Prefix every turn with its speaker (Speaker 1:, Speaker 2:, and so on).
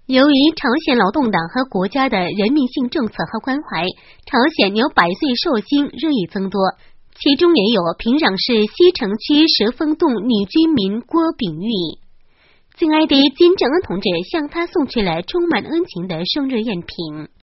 Speaker 1: 由于朝鲜劳动党和国家的人民性政策和关怀，朝鲜有百岁寿星日益增多，其中也有平壤市西城区蛇峰洞女居民郭炳玉。敬爱的金正恩同志向他送去了充满恩情的生日宴品。